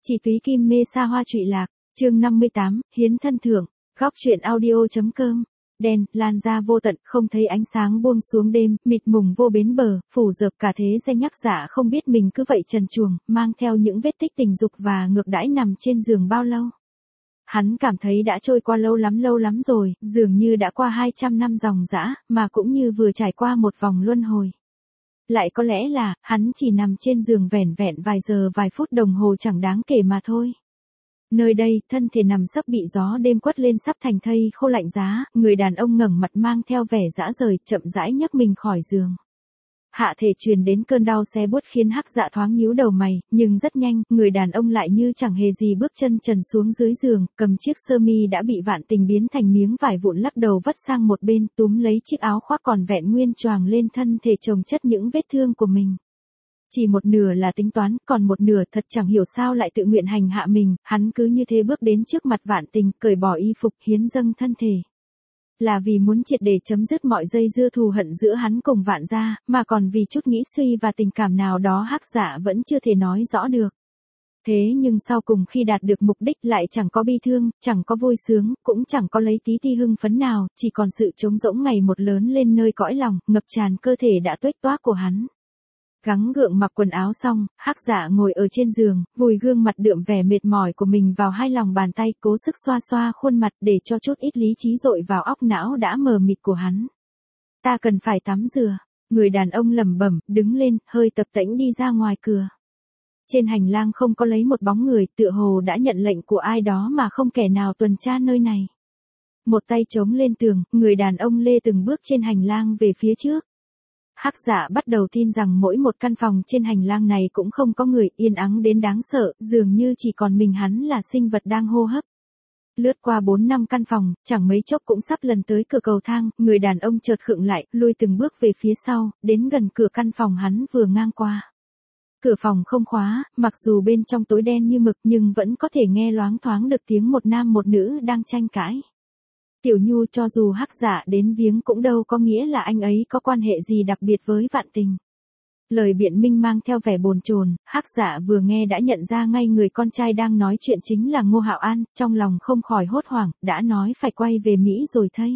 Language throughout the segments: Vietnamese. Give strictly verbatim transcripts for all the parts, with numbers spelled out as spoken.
Chỉ túy kim mê xa hoa trụy lạc, chương năm mươi tám, hiến thân thưởng, góc truyện audio.com. Đen, lan ra vô tận, không thấy ánh sáng buông xuống đêm, mịt mùng vô bến bờ, phủ dợp cả thế danh nhắc dạ không biết mình cứ vậy trần truồng, mang theo những vết tích tình dục và ngược đãi nằm trên giường bao lâu. Hắn cảm thấy đã trôi qua lâu lắm lâu lắm rồi, dường như đã qua hai trăm năm dòng dã, mà cũng như vừa trải qua một vòng luân hồi. Lại có lẽ là, hắn chỉ nằm trên giường vẻn vẹn vài giờ vài phút đồng hồ chẳng đáng kể mà thôi. Nơi đây, thân thể nằm sấp bị gió đêm quất lên sắp thành thây khô lạnh giá, người đàn ông ngẩng mặt mang theo vẻ dã rời, chậm rãi nhấc mình khỏi giường. Hạ thể truyền đến cơn đau xé buốt khiến Hắc Dạ thoáng nhíu đầu mày, nhưng rất nhanh, người đàn ông lại như chẳng hề gì bước chân trần xuống dưới giường, cầm chiếc sơ mi đã bị Vạn Tình biến thành miếng vải vụn lắc đầu vất sang một bên, túm lấy chiếc áo khoác còn vẹn nguyên choàng lên thân thể chồng chất những vết thương của mình. Chỉ một nửa là tính toán, còn một nửa thật chẳng hiểu sao lại tự nguyện hành hạ mình, hắn cứ như thế bước đến trước mặt Vạn Tình, cởi bỏ y phục, hiến dâng thân thể. Là vì muốn triệt để chấm dứt mọi dây dưa thù hận giữa hắn cùng Vạn gia, mà còn vì chút nghĩ suy và tình cảm nào đó Hắc Dạ vẫn chưa thể nói rõ được. Thế nhưng sau cùng khi đạt được mục đích lại chẳng có bi thương, chẳng có vui sướng, cũng chẳng có lấy tí ti hưng phấn nào, chỉ còn sự trống rỗng ngày một lớn lên nơi cõi lòng, ngập tràn cơ thể đã tuếch toác của hắn. Gắng gượng mặc quần áo xong, Hắc Dạ ngồi ở trên giường, vùi gương mặt đượm vẻ mệt mỏi của mình vào hai lòng bàn tay, cố sức xoa xoa khuôn mặt để cho chút ít lý trí dội vào óc não đã mờ mịt của hắn. Ta cần phải tắm rửa. Người đàn ông lẩm bẩm, đứng lên, hơi tập tễnh đi ra ngoài cửa. Trên hành lang không có lấy một bóng người, tựa hồ đã nhận lệnh của ai đó mà không kẻ nào tuần tra nơi này. Một tay chống lên tường, người đàn ông lê từng bước trên hành lang về phía trước. Hắc Dạ bắt đầu tin rằng mỗi một căn phòng trên hành lang này cũng không có người, yên ắng đến đáng sợ, dường như chỉ còn mình hắn là sinh vật đang hô hấp. Lướt qua bốn năm căn phòng, chẳng mấy chốc cũng sắp lần tới cửa cầu thang, người đàn ông chợt khựng lại, lui từng bước về phía sau, đến gần cửa căn phòng hắn vừa ngang qua. Cửa phòng không khóa, mặc dù bên trong tối đen như mực nhưng vẫn có thể nghe loáng thoáng được tiếng một nam một nữ đang tranh cãi. Tiểu Nhu cho dù Hắc Dạ đến viếng cũng đâu có nghĩa là anh ấy có quan hệ gì đặc biệt với Vạn Tình. Lời biện minh mang theo vẻ bồn chồn, Hắc Dạ vừa nghe đã nhận ra ngay người con trai đang nói chuyện chính là Ngô Hạo An, trong lòng không khỏi hốt hoảng, đã nói phải quay về Mỹ rồi thây.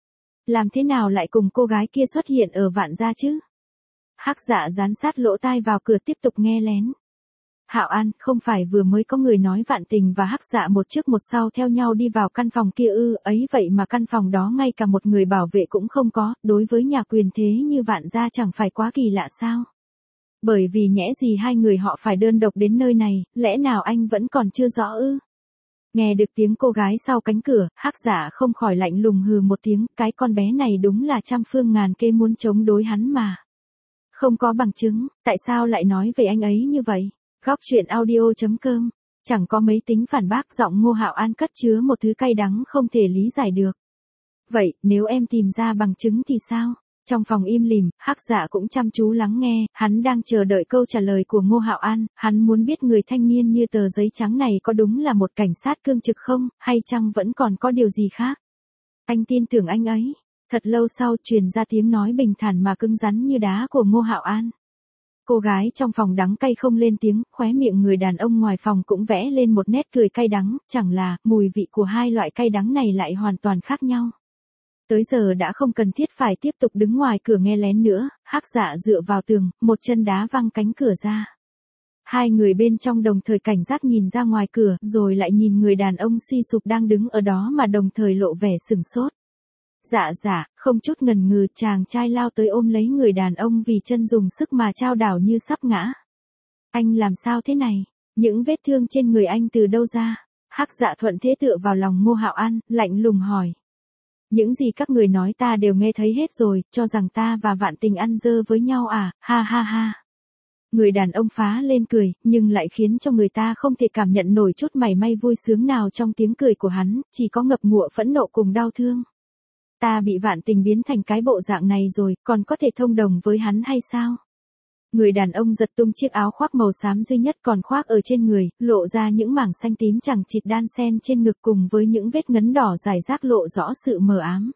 Làm thế nào lại cùng cô gái kia xuất hiện ở Vạn gia chứ? Hắc Dạ dán sát lỗ tai vào cửa tiếp tục nghe lén. Hạo An, không phải vừa mới có người nói Vạn Tình và Hắc Dạ một trước một sau theo nhau đi vào căn phòng kia ư, ấy vậy mà căn phòng đó ngay cả một người bảo vệ cũng không có, đối với nhà quyền thế như Vạn gia chẳng phải quá kỳ lạ sao? Bởi vì nhẽ gì hai người họ phải đơn độc đến nơi này, lẽ nào anh vẫn còn chưa rõ ư? Nghe được tiếng cô gái sau cánh cửa, Hắc Dạ không khỏi lạnh lùng hừ một tiếng, cái con bé này đúng là trăm phương ngàn kế muốn chống đối hắn mà. Không có bằng chứng, tại sao lại nói về anh ấy như vậy? Góc truyện audio.com, chẳng có mấy tính phản bác, giọng Ngô Hạo An cất chứa một thứ cay đắng không thể lý giải được. Vậy, nếu em tìm ra bằng chứng thì sao? Trong phòng im lìm, Hắc Dạ cũng chăm chú lắng nghe, hắn đang chờ đợi câu trả lời của Ngô Hạo An, hắn muốn biết người thanh niên như tờ giấy trắng này có đúng là một cảnh sát cương trực không, hay chăng vẫn còn có điều gì khác? Anh tin tưởng anh ấy. Thật lâu sau truyền ra tiếng nói bình thản mà cứng rắn như đá của Ngô Hạo An. Cô gái trong phòng đắng cay không lên tiếng, khóe miệng người đàn ông ngoài phòng cũng vẽ lên một nét cười cay đắng, chẳng là, mùi vị của hai loại cay đắng này lại hoàn toàn khác nhau. Tới giờ đã không cần thiết phải tiếp tục đứng ngoài cửa nghe lén nữa, Hắc Dạ dựa vào tường, một chân đá văng cánh cửa ra. Hai người bên trong đồng thời cảnh giác nhìn ra ngoài cửa, rồi lại nhìn người đàn ông suy sụp đang đứng ở đó mà đồng thời lộ vẻ sửng sốt. Dạ dạ, không chút ngần ngừ, chàng trai lao tới ôm lấy người đàn ông vì chân dùng sức mà chao đảo như sắp ngã. Anh làm sao thế này? Những vết thương trên người anh từ đâu ra? Hắc Dạ thuận thế tựa vào lòng Ngô Hạo An, lạnh lùng hỏi. Những gì các người nói ta đều nghe thấy hết rồi, cho rằng ta và Vạn Tình ăn dơ với nhau à, ha ha ha. Người đàn ông phá lên cười, nhưng lại khiến cho người ta không thể cảm nhận nổi chút mảy may vui sướng nào trong tiếng cười của hắn, chỉ có ngập ngụa phẫn nộ cùng đau thương. Ta bị Vạn Tình biến thành cái bộ dạng này rồi, còn có thể thông đồng với hắn hay sao? Người đàn ông giật tung chiếc áo khoác màu xám duy nhất còn khoác ở trên người, lộ ra những mảng xanh tím chằng chịt đan xen trên ngực cùng với những vết ngấn đỏ rải rác lộ rõ sự mờ ám.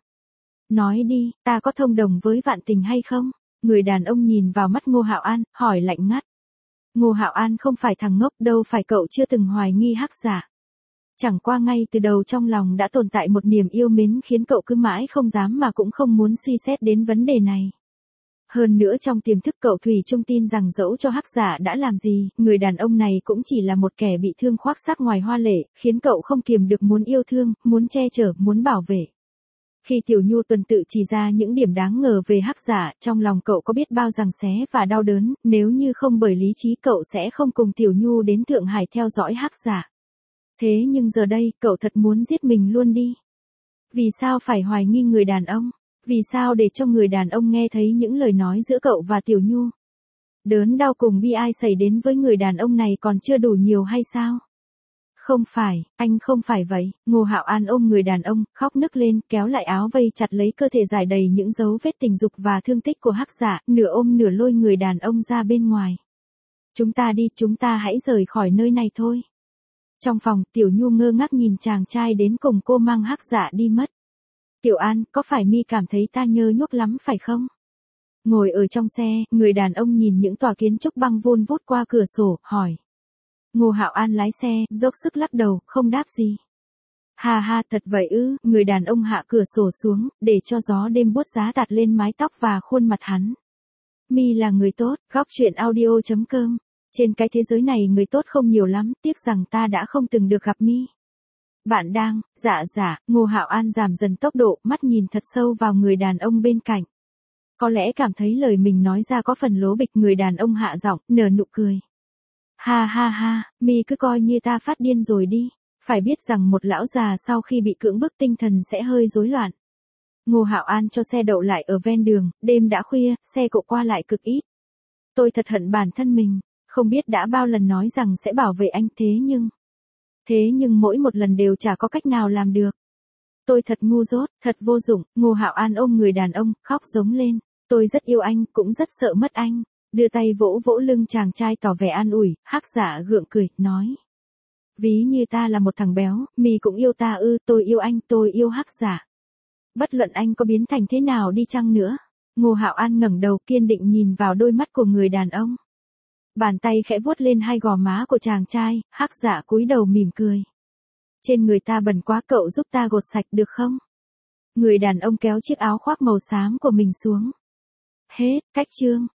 Nói đi, ta có thông đồng với Vạn Tình hay không? Người đàn ông nhìn vào mắt Ngô Hạo An, hỏi lạnh ngắt. Ngô Hạo An không phải thằng ngốc, đâu phải cậu chưa từng hoài nghi Hắc Giả. Chẳng qua ngay từ đầu trong lòng đã tồn tại một niềm yêu mến khiến cậu cứ mãi không dám mà cũng không muốn suy xét đến vấn đề này. Hơn nữa trong tiềm thức cậu thủy chung tin rằng dẫu cho Hắc Giả đã làm gì, người đàn ông này cũng chỉ là một kẻ bị thương khoác sắc ngoài hoa lệ, khiến cậu không kiềm được muốn yêu thương, muốn che chở, muốn bảo vệ. Khi Tiểu Nhu tuần tự chỉ ra những điểm đáng ngờ về Hắc Giả, trong lòng cậu có biết bao rằng xé và đau đớn, nếu như không bởi lý trí cậu sẽ không cùng Tiểu Nhu đến Thượng Hải theo dõi Hắc Giả. Thế nhưng giờ đây, cậu thật muốn giết mình luôn đi. Vì sao phải hoài nghi người đàn ông? Vì sao để cho người đàn ông nghe thấy những lời nói giữa cậu và Tiểu Nhu? Đớn đau cùng bi ai xảy đến với người đàn ông này còn chưa đủ nhiều hay sao? Không phải, anh không phải vậy. Ngô Hạo An ôm người đàn ông, khóc nức lên, kéo lại áo vây chặt lấy cơ thể dài đầy những dấu vết tình dục và thương tích của Hắc Giả, nửa ôm nửa lôi người đàn ông ra bên ngoài. Chúng ta đi, chúng ta hãy rời khỏi nơi này thôi. Trong phòng, Tiểu Nhu ngơ ngác nhìn chàng trai đến cùng cô mang Hắc Giả đi mất. Tiểu An, có phải mi cảm thấy ta nhơ nhuốc lắm phải không? Ngồi ở trong xe, người đàn ông nhìn những tòa kiến trúc băng vun vút qua cửa sổ, hỏi. Ngô Hạo An lái xe, dốc sức lắc đầu, không đáp gì. Ha ha, thật vậy ư, người đàn ông hạ cửa sổ xuống, để cho gió đêm buốt giá tạt lên mái tóc và khuôn mặt hắn. Mi là người tốt, góc truyện audio chấm com. Trên cái thế giới này người tốt không nhiều lắm, tiếc rằng ta đã không từng được gặp mi. Bạn đang, dạ dạ, Ngô Hạo An giảm dần tốc độ, mắt nhìn thật sâu vào người đàn ông bên cạnh. Có lẽ cảm thấy lời mình nói ra có phần lố bịch, người đàn ông hạ giọng, nở nụ cười. Ha ha ha, mi cứ coi như ta phát điên rồi đi, phải biết rằng một lão già sau khi bị cưỡng bức tinh thần sẽ hơi rối loạn. Ngô Hạo An cho xe đậu lại ở ven đường, đêm đã khuya, xe cộ qua lại cực ít. Tôi thật hận bản thân mình, không biết đã bao lần nói rằng sẽ bảo vệ anh thế nhưng... Thế nhưng mỗi một lần đều chả có cách nào làm được. Tôi thật ngu dốt, thật vô dụng. Ngô Hạo An ôm người đàn ông, khóc giống lên. Tôi rất yêu anh, cũng rất sợ mất anh. Đưa tay vỗ vỗ lưng chàng trai tỏ vẻ an ủi, Hắc Giả gượng cười, nói. Ví như ta là một thằng béo, mi cũng yêu ta ư, tôi yêu anh, tôi yêu Hắc Giả. Bất luận anh có biến thành thế nào đi chăng nữa. Ngô Hạo An ngẩng đầu kiên định nhìn vào đôi mắt của người đàn ông. Bàn tay khẽ vuốt lên hai gò má của chàng trai, Hắc Giả cúi đầu mỉm cười. Trên người ta bẩn quá, cậu giúp ta gột sạch được không? Người đàn ông kéo chiếc áo khoác màu xám của mình xuống. Hết, cách chương.